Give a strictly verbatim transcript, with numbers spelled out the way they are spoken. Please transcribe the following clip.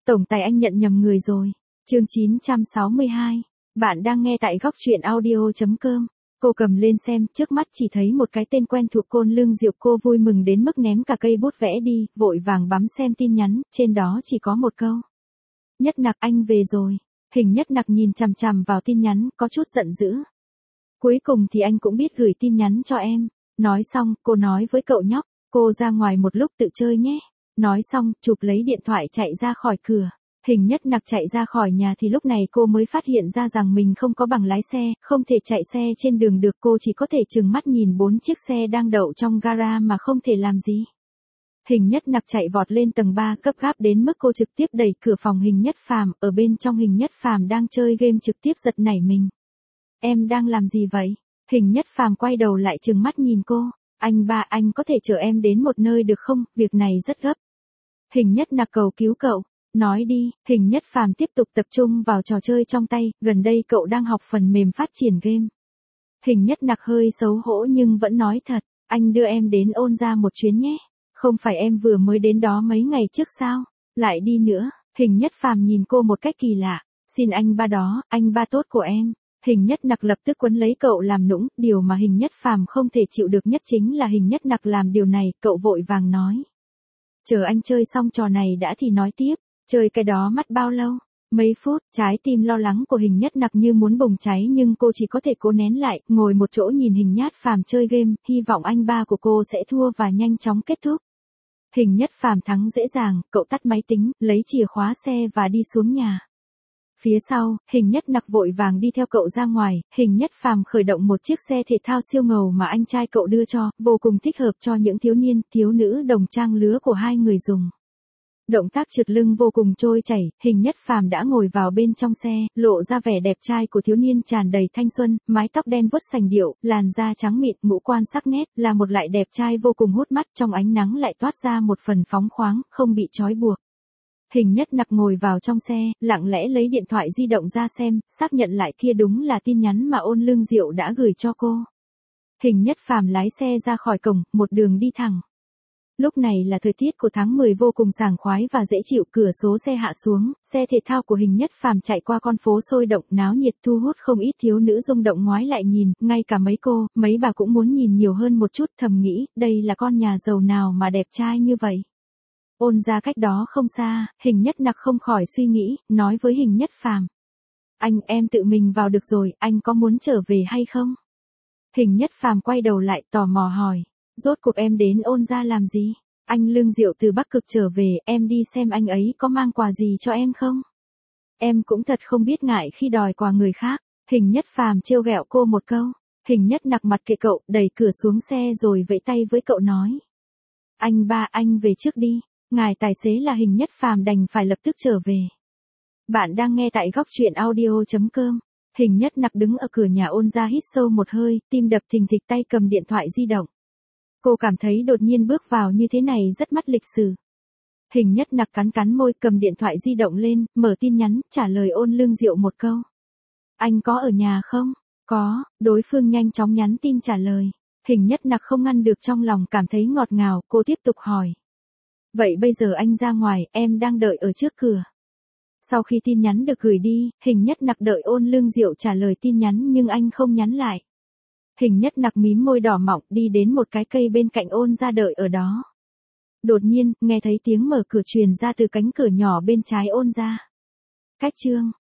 Tổng tài anh nhận nhầm người rồi. Chương chín trăm sáu mươi hai. Bạn đang nghe tại góc truyện audio chấm com. Cô cầm lên xem, trước mắt chỉ thấy một cái tên quen thuộc Côn Lương Diệu. Cô vui mừng đến mức ném cả cây bút vẽ đi, vội vàng bấm xem tin nhắn, trên đó chỉ có một câu. Nhất Nặc, anh về rồi. Hình Nhất Nặc nhìn chằm chằm vào tin nhắn, có chút giận dữ. Cuối cùng thì anh cũng biết gửi tin nhắn cho em. Nói xong, cô nói với cậu nhóc, cô ra ngoài một lúc tự chơi nhé. Nói xong, chụp lấy điện thoại chạy ra khỏi cửa. Hình Nhất Nặc chạy ra khỏi nhà thì lúc này cô mới phát hiện ra rằng mình không có bằng lái xe, không thể chạy xe trên đường được. Cô chỉ có thể trừng mắt nhìn bốn chiếc xe đang đậu trong gara mà không thể làm gì. Hình Nhất Nặc chạy vọt lên tầng ba gấp gáp đến mức cô trực tiếp đẩy cửa phòng Hình Nhất Phàm. Ở bên trong Hình Nhất Phàm đang chơi game trực tiếp giật nảy mình. Em đang làm gì vậy? Hình Nhất Phàm quay đầu lại trừng mắt nhìn cô. Anh ba, anh có thể chở em đến một nơi được không? Việc này rất gấp. Hình Nhất Nặc cầu cứu cậu. Nói đi. Hình Nhất Phàm tiếp tục tập trung vào trò chơi trong tay. Gần đây cậu đang học phần mềm phát triển game. Hình Nhất Nặc hơi xấu hổ nhưng vẫn nói thật. Anh đưa em đến Ôn ra một chuyến nhé. Không phải em vừa mới đến đó mấy ngày trước sao? Lại đi nữa. Hình Nhất Phàm nhìn cô một cách kỳ lạ. Xin anh ba đó, anh ba tốt của em. Hình Nhất Nặc lập tức quấn lấy cậu làm nũng. Điều mà Hình Nhất Phàm không thể chịu được nhất chính là Hình Nhất Nặc làm điều này. Cậu vội vàng nói. Chờ anh chơi xong trò này đã thì nói tiếp. Chơi cái đó mất bao lâu? Mấy phút. Trái tim lo lắng của Hình Nhất Nặc như muốn bùng cháy nhưng cô chỉ có thể cố nén lại. Ngồi một chỗ nhìn Hình Nhất Phàm chơi game. Hy vọng anh ba của cô sẽ thua và nhanh chóng kết thúc. Hình Nhất Phàm thắng dễ dàng. Cậu tắt máy tính, lấy chìa khóa xe và đi xuống nhà. Phía sau, Hình Nhất Nặc vội vàng đi theo cậu ra ngoài. Hình Nhất Phàm khởi động một chiếc xe thể thao siêu ngầu mà anh trai cậu đưa cho, vô cùng thích hợp cho những thiếu niên, thiếu nữ đồng trang lứa của hai người dùng. Động tác trượt lưng vô cùng trôi chảy. Hình Nhất Phàm đã ngồi vào bên trong xe, lộ ra vẻ đẹp trai của thiếu niên tràn đầy thanh xuân, mái tóc đen vuốt sành điệu, làn da trắng mịn, ngũ quan sắc nét, là một loại đẹp trai vô cùng hút mắt. Trong ánh nắng lại toát ra một phần phóng khoáng, không bị trói buộc. Hình Nhất Nặc ngồi vào trong xe, lặng lẽ lấy điện thoại di động ra xem, xác nhận lại kia đúng là tin nhắn mà Ôn Lương Diệu đã gửi cho cô. Hình Nhất Phàm lái xe ra khỏi cổng, một đường đi thẳng. Lúc này là thời tiết của tháng mười vô cùng sảng khoái và dễ chịu. Cửa số xe hạ xuống, xe thể thao của Hình Nhất Phàm chạy qua con phố sôi động, náo nhiệt, thu hút không ít thiếu nữ rung động ngoái lại nhìn, ngay cả mấy cô, mấy bà cũng muốn nhìn nhiều hơn một chút, thầm nghĩ, đây là con nhà giàu nào mà đẹp trai như vậy. Ôn ra cách đó không xa, Hình Nhất Nặc không khỏi suy nghĩ, nói với Hình Nhất Phàm. Anh, em tự mình vào được rồi, anh có muốn trở về hay không? Hình Nhất Phàm quay đầu lại tò mò hỏi. Rốt cuộc em đến Ôn ra làm gì? Anh Lương Diệu từ Bắc Cực trở về, em đi xem anh ấy có mang quà gì cho em không? Em cũng thật không biết ngại khi đòi quà người khác. Hình Nhất Phàm trêu ghẹo cô một câu. Hình Nhất Nặc mặt kệ cậu, đẩy cửa xuống xe rồi vẫy tay với cậu nói. Anh ba, anh về trước đi. Ngài tài xế là Hình Nhất Phàm đành phải lập tức trở về. Bạn đang nghe tại góc truyện audio chấm com. Hình Nhất Nặc đứng ở cửa nhà Ôn ra hít sâu một hơi, tim đập thình thịch, tay cầm điện thoại di động. Cô cảm thấy đột nhiên bước vào như thế này rất mất lịch sự. Hình Nhất Nặc cắn cắn môi, cầm điện thoại di động lên, mở tin nhắn, trả lời Ôn Lương Diệu một câu. Anh có ở nhà không? Có. Đối phương nhanh chóng nhắn tin trả lời. Hình Nhất Nặc không ngăn được trong lòng cảm thấy ngọt ngào, cô tiếp tục hỏi. Vậy bây giờ anh ra ngoài, em đang đợi ở trước cửa. Sau khi tin nhắn được gửi đi, Hình Nhất Nặc đợi Ôn Lương Diệu trả lời tin nhắn nhưng anh không nhắn lại. Hình Nhất Nặc mím môi đỏ mọng đi đến một cái cây bên cạnh Ôn ra đợi ở đó. Đột nhiên, nghe thấy tiếng mở cửa truyền ra từ cánh cửa nhỏ bên trái Ôn ra. Cách chương